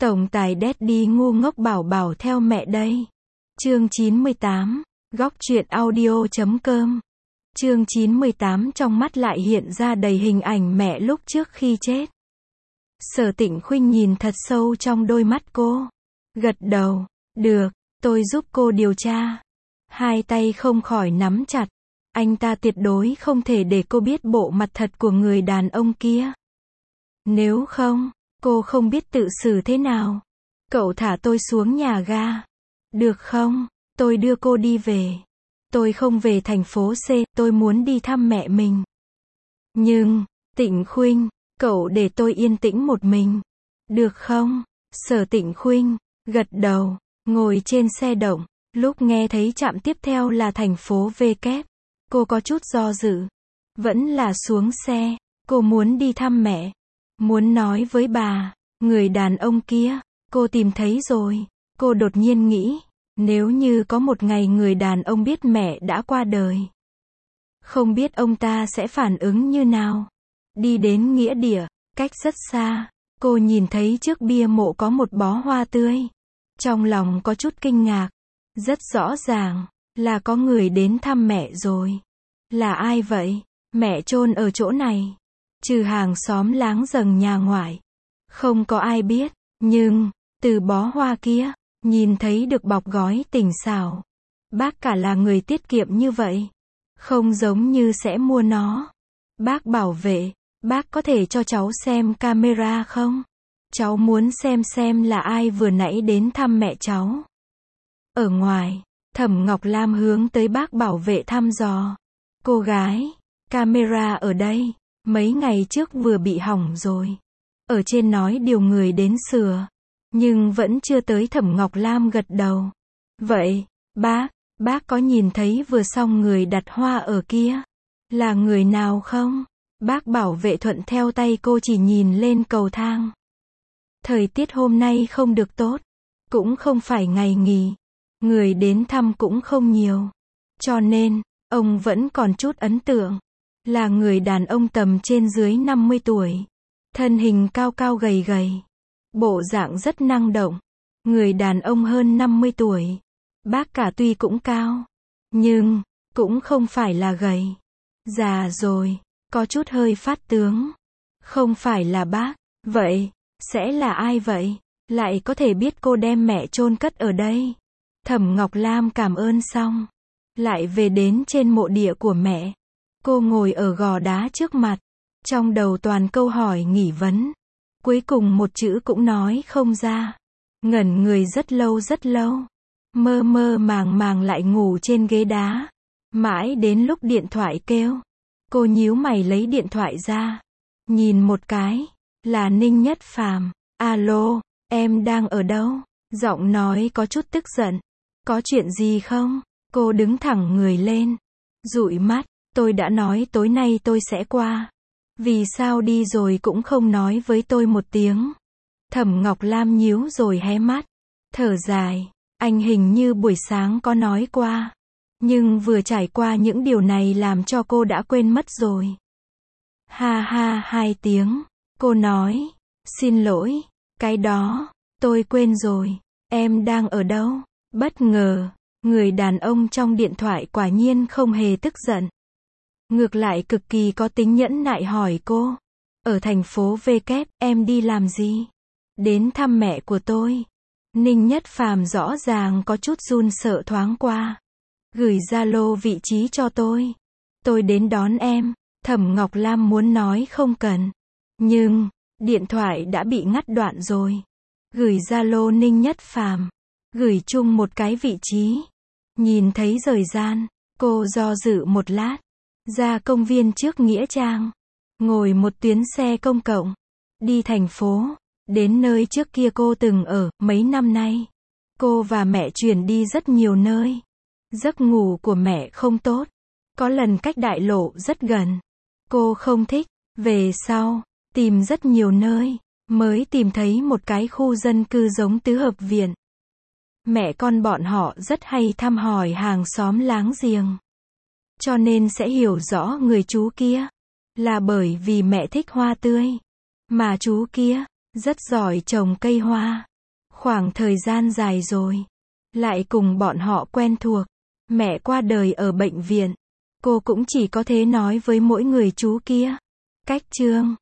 Tổng tài Daddy ngu ngốc bảo bảo theo mẹ đây. Chương 98, góc truyện audio.com. Chương 98 trong mắt lại hiện ra đầy hình ảnh mẹ lúc trước khi chết. Sở Tịnh Khuynh nhìn thật sâu trong đôi mắt cô. Gật đầu, được, tôi giúp cô điều tra. Hai tay không khỏi nắm chặt. Anh ta tuyệt đối không thể để cô biết bộ mặt thật của người đàn ông kia. Nếu không, cô không biết tự xử thế nào. Cậu thả tôi xuống nhà ga. Được không? Tôi đưa cô đi về. Tôi không về thành phố C, tôi muốn đi thăm mẹ mình. Nhưng, Tịnh Khuynh, cậu để tôi yên tĩnh một mình. Được không? Sở Tịnh Khuynh gật đầu, ngồi trên xe động. Lúc nghe thấy trạm tiếp theo là thành phố V kép, cô có chút do dự. Vẫn là xuống xe, cô muốn đi thăm mẹ. Muốn nói với bà, người đàn ông kia, cô tìm thấy rồi. Cô đột nhiên nghĩ, nếu như có một ngày người đàn ông biết mẹ đã qua đời, không biết ông ta sẽ phản ứng như nào. Đi đến nghĩa địa, cách rất xa, cô nhìn thấy trước bia mộ có một bó hoa tươi. Trong lòng có chút kinh ngạc. Rất rõ ràng, là có người đến thăm mẹ rồi. Là ai vậy? Mẹ chôn ở chỗ này. Trừ hàng xóm láng giềng nhà ngoại, không có ai biết. Nhưng, từ bó hoa kia, nhìn thấy được bọc gói tinh xảo. Bác cả là người tiết kiệm như vậy. Không giống như sẽ mua nó. Bác bảo vệ, bác có thể cho cháu xem camera không? Cháu muốn xem là ai vừa nãy đến thăm mẹ cháu. Ở ngoài, Thẩm Ngọc Lam hướng tới bác bảo vệ thăm dò. Cô gái, camera ở đây, mấy ngày trước vừa bị hỏng rồi. Ở trên nói điều người đến sửa. Nhưng vẫn chưa tới. Thẩm Ngọc Lam gật đầu. Vậy, bác có nhìn thấy vừa xong người đặt hoa ở kia? Là người nào không? Bác bảo vệ thuận theo tay cô chỉ nhìn lên cầu thang. Thời tiết hôm nay không được tốt. Cũng không phải ngày nghỉ. Người đến thăm cũng không nhiều. Cho nên, ông vẫn còn chút ấn tượng. Là người đàn ông tầm trên dưới 50 tuổi. Thân hình cao cao gầy gầy. Bộ dạng rất năng động. Người đàn ông hơn 50 tuổi. Bác cả tuy cũng cao. Nhưng, cũng không phải là gầy. Già rồi, có chút hơi phát tướng. Không phải là bác. Vậy, sẽ là ai vậy? Lại có thể biết cô đem mẹ chôn cất ở đây? Thẩm Ngọc Lam cảm ơn xong, lại về đến trên mộ địa của mẹ. Cô ngồi ở gò đá trước mặt, trong đầu toàn câu hỏi nghi vấn. Cuối cùng một chữ cũng nói không ra. Ngẩn người rất lâu, mơ mơ màng màng lại ngủ trên ghế đá. Mãi đến lúc điện thoại kêu, cô nhíu mày lấy điện thoại ra, nhìn một cái, là Ninh Nhất Phàm. Alo, em đang ở đâu? Giọng nói có chút tức giận. Có chuyện gì không? Cô đứng thẳng người lên, dụi mắt. Tôi đã nói tối nay tôi sẽ qua. Vì sao đi rồi cũng không nói với tôi một tiếng? Thẩm Ngọc Lam nhíu rồi hé mắt, thở dài. Anh hình như buổi sáng có nói qua. Nhưng vừa trải qua những điều này làm cho cô đã quên mất rồi. Ha ha 2 tiếng. Cô nói, xin lỗi, cái đó, tôi quên rồi. Em đang ở đâu? Bất ngờ, người đàn ông trong điện thoại quả nhiên không hề tức giận. Ngược lại cực kỳ có tính nhẫn nại hỏi cô. Ở thành phố V kép, em đi làm gì? Đến thăm mẹ của tôi. Ninh Nhất Phàm rõ ràng có chút run sợ thoáng qua. Gửi Zalo vị trí cho tôi. Tôi đến đón em. Thẩm Ngọc Lam muốn nói không cần. Nhưng, điện thoại đã bị ngắt đoạn rồi. Gửi Zalo Ninh Nhất Phàm. Gửi chung một cái vị trí. Nhìn thấy thời gian, cô do dự một lát. Ra công viên trước Nghĩa Trang. Ngồi một tuyến xe công cộng. Đi thành phố. Đến nơi trước kia cô từng ở, mấy năm nay. Cô và mẹ chuyển đi rất nhiều nơi. Giấc ngủ của mẹ không tốt. Có lần cách đại lộ rất gần. Cô không thích. Về sau, tìm rất nhiều nơi. Mới tìm thấy một cái khu dân cư giống tứ hợp viện. Mẹ con bọn họ rất hay thăm hỏi hàng xóm láng giềng. Cho nên sẽ hiểu rõ người chú kia. Là bởi vì mẹ thích hoa tươi. Mà chú kia, rất giỏi trồng cây hoa. Khoảng thời gian dài rồi. Lại cùng bọn họ quen thuộc. Mẹ qua đời ở bệnh viện. Cô cũng chỉ có thế nói với mỗi người chú kia. Cách chương